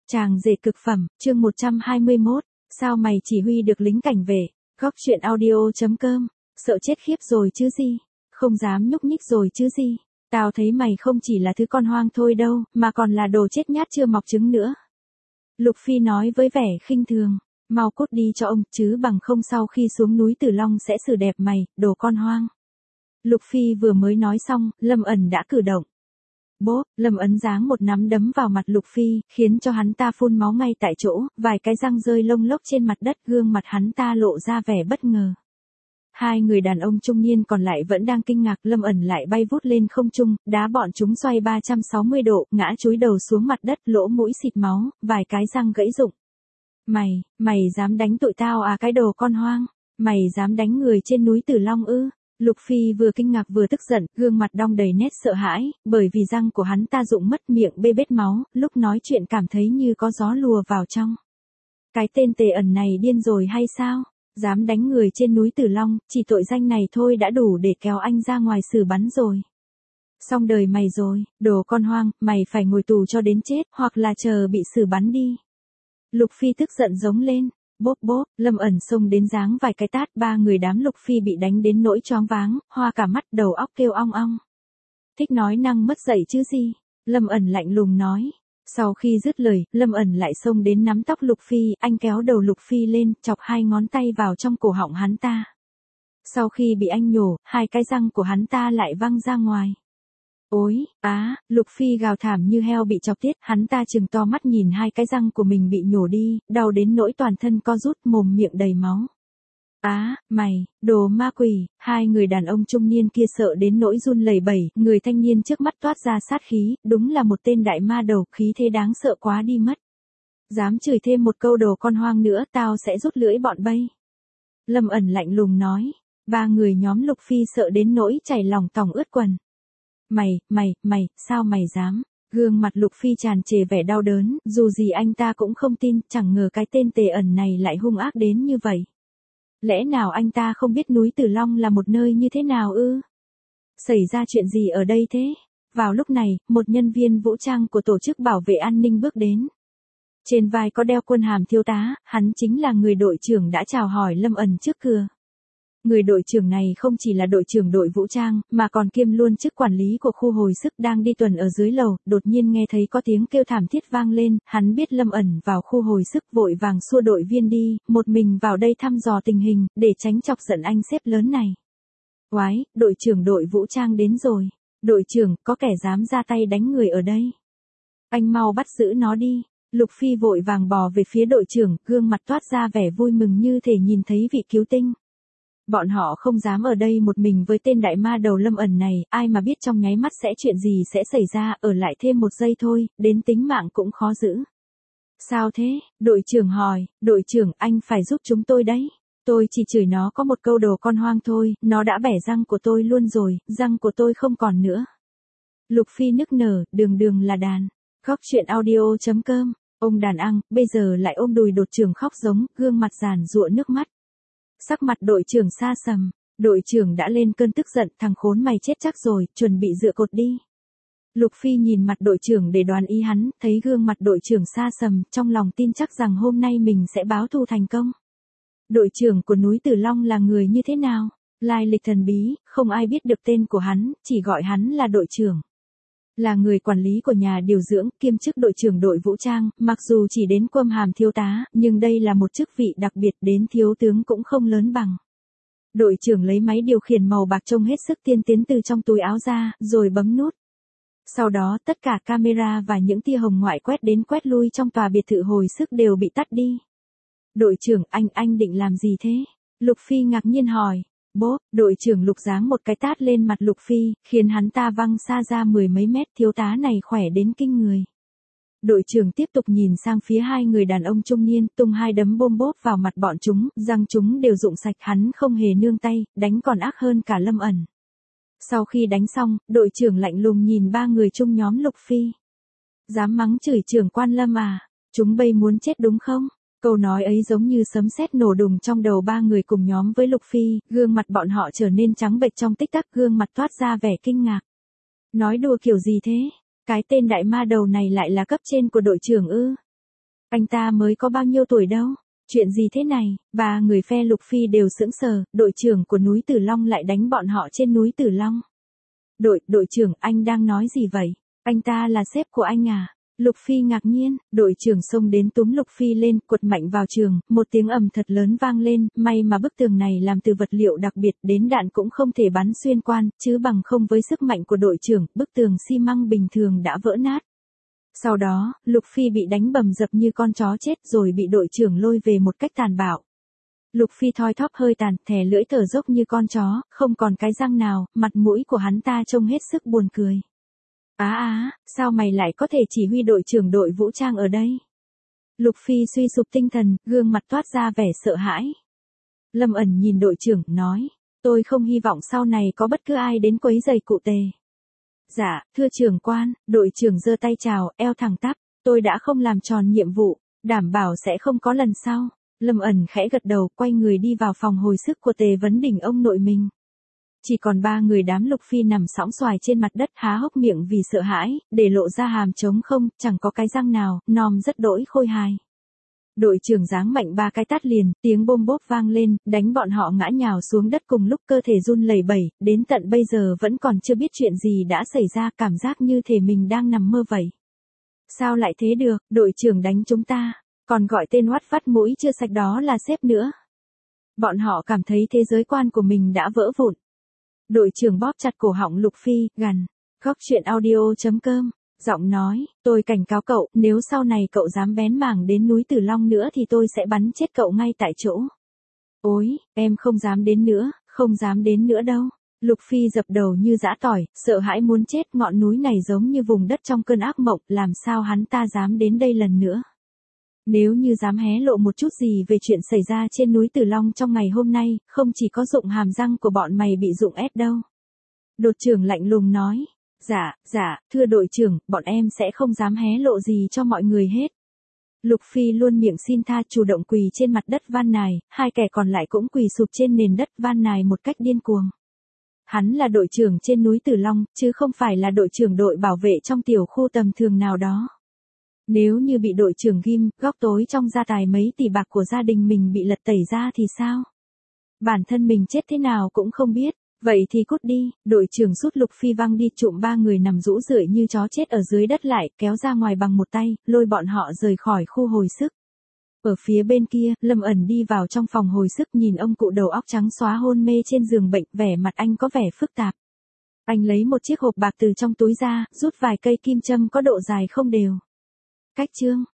Chàng rể cực phẩm, chương 121, sao mày chỉ huy được lính cảnh vệ, góc chuyện audio.com, sợ chết khiếp rồi chứ gì, không dám nhúc nhích rồi chứ gì, tao thấy mày không chỉ là thứ con hoang thôi đâu, mà còn là đồ chết nhát chưa mọc trứng nữa. Lục Phi nói với vẻ khinh thường, mau cút đi cho ông, chứ bằng không sau khi xuống núi Tử Long sẽ xử đẹp mày, đồ con hoang. Lục Phi vừa mới nói xong, Lâm Ẩn đã cử động. Bốp, Lâm Ấn giáng một nắm đấm vào mặt Lục Phi, khiến cho hắn ta phun máu ngay tại chỗ, vài cái răng rơi lông lốc trên mặt đất, gương mặt hắn ta lộ ra vẻ bất ngờ. Hai người đàn ông trung niên còn lại vẫn đang kinh ngạc, Lâm Ẩn lại bay vút lên không trung, đá bọn chúng xoay 360 độ, ngã chúi đầu xuống mặt đất, lỗ mũi xịt máu, vài cái răng gãy rụng. Mày dám đánh tụi tao à, cái đồ con hoang? Mày dám đánh người trên núi Tử Long ư? Lục Phi vừa kinh ngạc vừa tức giận, gương mặt đong đầy nét sợ hãi, bởi vì răng của hắn ta rụng mất, miệng bê bết máu, lúc nói chuyện cảm thấy như có gió lùa vào trong. Cái tên Tề Ẩn này điên rồi hay sao? Dám đánh người trên núi Tử Long, chỉ tội danh này thôi đã đủ để kéo anh ra ngoài xử bắn rồi. Xong đời mày rồi, đồ con hoang, mày phải ngồi tù cho đến chết, hoặc là chờ bị xử bắn đi. Lục Phi tức giận giống lên. Bốp bốp, Lâm Ẩn xông đến giáng vài cái tát, ba người đám Lục Phi bị đánh đến nỗi choáng váng, hoa cả mắt, đầu óc kêu ong ong. Thích nói năng mất dạy chứ gì? Lâm Ẩn lạnh lùng nói. Sau khi dứt lời, Lâm Ẩn lại xông đến nắm tóc Lục Phi, anh kéo đầu Lục Phi lên, chọc hai ngón tay vào trong cổ họng hắn ta. Sau khi bị anh nhổ, hai cái răng của hắn ta lại văng ra ngoài. Ôi, Lục Phi gào thảm như heo bị chọc tiết, hắn ta trừng to mắt nhìn hai cái răng của mình bị nhổ đi, đau đến nỗi toàn thân co rút, mồm miệng đầy máu. Mày, đồ ma quỷ, hai người đàn ông trung niên kia sợ đến nỗi run lẩy bẩy, người thanh niên trước mắt toát ra sát khí, đúng là một tên đại ma đầu, khí thế đáng sợ quá đi mất. Dám chửi thêm một câu đồ con hoang nữa, tao sẽ rút lưỡi bọn bay. Lâm Ẩn lạnh lùng nói, ba người nhóm Lục Phi sợ đến nỗi chảy lòng tòng ướt quần. Mày, sao mày dám? Gương mặt Lục Phi tràn trề vẻ đau đớn, dù gì anh ta cũng không tin, chẳng ngờ cái tên Tề Ẩn này lại hung ác đến như vậy. Lẽ nào anh ta không biết núi Tử Long là một nơi như thế nào ư? Xảy ra chuyện gì ở đây thế? Vào lúc này, một nhân viên vũ trang của tổ chức bảo vệ an ninh bước đến. Trên vai có đeo quân hàm thiếu tá, hắn chính là người đội trưởng đã chào hỏi Lâm Ẩn trước cửa. Người đội trưởng này không chỉ là đội trưởng đội vũ trang, mà còn kiêm luôn chức quản lý của khu hồi sức, đang đi tuần ở dưới lầu, đột nhiên nghe thấy có tiếng kêu thảm thiết vang lên, hắn biết Lâm Ẩn vào khu hồi sức, vội vàng xua đội viên đi, một mình vào đây thăm dò tình hình, để tránh chọc giận anh sếp lớn này. Oái, đội trưởng đội vũ trang đến rồi. Đội trưởng, có kẻ dám ra tay đánh người ở đây. Anh mau bắt giữ nó đi. Lục Phi vội vàng bò về phía đội trưởng, gương mặt toát ra vẻ vui mừng như thể nhìn thấy vị cứu tinh. Bọn họ không dám ở đây một mình với tên đại ma đầu Lâm Ẩn này, ai mà biết trong nháy mắt sẽ chuyện gì sẽ xảy ra, ở lại thêm một giây thôi, đến tính mạng cũng khó giữ. Sao thế? Đội trưởng hỏi, đội trưởng anh phải giúp chúng tôi đấy. Tôi chỉ chửi nó có một câu đồ con hoang thôi, nó đã bẻ răng của tôi luôn rồi, răng của tôi không còn nữa. Lục Phi nức nở, đường là đàn. Góc chuyện audio.com, ông đàn ăn, bây giờ lại ôm đùi đội trưởng khóc giống, gương mặt giàn giụa nước mắt. Sắc mặt đội trưởng xa sầm, đội trưởng đã lên cơn tức giận, thằng khốn mày chết chắc rồi, chuẩn bị dựa cột đi. Lục Phi nhìn mặt đội trưởng để đoán ý hắn, thấy gương mặt đội trưởng xa sầm, trong lòng tin chắc rằng hôm nay mình sẽ báo thù thành công. Đội trưởng của núi Tử Long là người như thế nào? Lai lịch thần bí, không ai biết được tên của hắn, chỉ gọi hắn là đội trưởng. Là người quản lý của nhà điều dưỡng, kiêm chức đội trưởng đội vũ trang, mặc dù chỉ đến quâm hàm thiếu tá, nhưng đây là một chức vị đặc biệt, đến thiếu tướng cũng không lớn bằng. Đội trưởng lấy máy điều khiển màu bạc trông hết sức tiên tiến từ trong túi áo ra, rồi bấm nút. Sau đó tất cả camera và những tia hồng ngoại quét đến quét lui trong tòa biệt thự hồi sức đều bị tắt đi. Đội trưởng, anh định làm gì thế? Lục Phi ngạc nhiên hỏi. Bốp, đội trưởng Lục giáng một cái tát lên mặt Lục Phi, khiến hắn ta văng xa ra mười mấy mét, thiếu tá này khỏe đến kinh người. Đội trưởng tiếp tục nhìn sang phía hai người đàn ông trung niên, tung hai đấm bôm bốp vào mặt bọn chúng, răng chúng đều rụng sạch, hắn không hề nương tay, đánh còn ác hơn cả Lâm Ẩn. Sau khi đánh xong, đội trưởng lạnh lùng nhìn ba người chung nhóm Lục Phi. Dám mắng chửi trưởng quan Lâm à? Chúng bay muốn chết đúng không? Câu nói ấy giống như sấm sét nổ đùng trong đầu ba người cùng nhóm với Lục Phi, gương mặt bọn họ trở nên trắng bệch trong tích tắc, gương mặt toát ra vẻ kinh ngạc. Nói đùa kiểu gì thế? Cái tên đại ma đầu này lại là cấp trên của đội trưởng ư? Anh ta mới có bao nhiêu tuổi đâu? Chuyện gì thế này? Ba người phe Lục Phi đều sững sờ, đội trưởng của núi Tử Long lại đánh bọn họ trên núi Tử Long. Đội trưởng, anh đang nói gì vậy? Anh ta là sếp của anh à? Lục Phi ngạc nhiên, đội trưởng xông đến túm Lục Phi lên, quật mạnh vào trường, một tiếng ầm thật lớn vang lên, may mà bức tường này làm từ vật liệu đặc biệt, đến đạn cũng không thể bắn xuyên quan, chứ bằng không với sức mạnh của đội trưởng, bức tường xi măng bình thường đã vỡ nát. Sau đó, Lục Phi bị đánh bầm dập như con chó chết rồi bị đội trưởng lôi về một cách tàn bạo. Lục Phi thoi thóp hơi tàn, thè lưỡi thở dốc như con chó, không còn cái răng nào, mặt mũi của hắn ta trông hết sức buồn cười. Sao mày lại có thể chỉ huy đội trưởng đội vũ trang ở đây? Lục Phi suy sụp tinh thần, gương mặt toát ra vẻ sợ hãi. Lâm Ẩn nhìn đội trưởng, nói, tôi không hy vọng sau này có bất cứ ai đến quấy rầy cụ Tề. Dạ, thưa trưởng quan, đội trưởng giơ tay chào, eo thẳng tắp, tôi đã không làm tròn nhiệm vụ, đảm bảo sẽ không có lần sau. Lâm Ẩn khẽ gật đầu, quay người đi vào phòng hồi sức của Tề Vấn Đỉnh ông nội mình. Chỉ còn ba người đám Lục Phi nằm sõng xoài trên mặt đất há hốc miệng vì sợ hãi, để lộ ra hàm trống không, chẳng có cái răng nào, nom rất đỗi khôi hài. Đội trưởng giáng mạnh ba cái tát liền, tiếng bôm bốp vang lên, đánh bọn họ ngã nhào xuống đất cùng lúc cơ thể run lẩy bẩy, đến tận bây giờ vẫn còn chưa biết chuyện gì đã xảy ra, cảm giác như thể mình đang nằm mơ vậy. Sao lại thế được, đội trưởng đánh chúng ta, còn gọi tên oát vắt mũi chưa sạch đó là sếp nữa. Bọn họ cảm thấy thế giới quan của mình đã vỡ vụn. Đội trưởng bóp chặt cổ họng Lục Phi, gằn, góc chuyện audio.com, giọng nói, tôi cảnh cáo cậu, nếu sau này cậu dám bén mảng đến núi Tử Long nữa thì tôi sẽ bắn chết cậu ngay tại chỗ. Ôi, em không dám đến nữa, không dám đến nữa đâu. Lục Phi dập đầu như giã tỏi, sợ hãi muốn chết, ngọn núi này giống như vùng đất trong cơn ác mộng, làm sao hắn ta dám đến đây lần nữa. Nếu như dám hé lộ một chút gì về chuyện xảy ra trên núi Tử Long trong ngày hôm nay, không chỉ có dụng hàm răng của bọn mày bị rụng ép đâu. Đột trưởng lạnh lùng nói, dạ, thưa đội trưởng, bọn em sẽ không dám hé lộ gì cho mọi người hết. Lục Phi luôn miệng xin tha, chủ động quỳ trên mặt đất van nài, hai kẻ còn lại cũng quỳ sụp trên nền đất van nài một cách điên cuồng. Hắn là đội trưởng trên núi Tử Long, chứ không phải là đội trưởng đội bảo vệ trong tiểu khu tầm thường nào đó. Nếu như bị đội trưởng ghim, góc tối trong gia tài mấy tỷ bạc của gia đình mình bị lật tẩy ra thì sao? Bản thân mình chết thế nào cũng không biết, vậy thì cút đi, đội trưởng rút Lục Phi văng đi, trụm ba người nằm rũ rượi như chó chết ở dưới đất lại, kéo ra ngoài bằng một tay, lôi bọn họ rời khỏi khu hồi sức. Ở phía bên kia, Lâm Ẩn đi vào trong phòng hồi sức, nhìn ông cụ đầu óc trắng xóa hôn mê trên giường bệnh, vẻ mặt anh có vẻ phức tạp. Anh lấy một chiếc hộp bạc từ trong túi ra, rút vài cây kim châm có độ dài không đều. Cách chương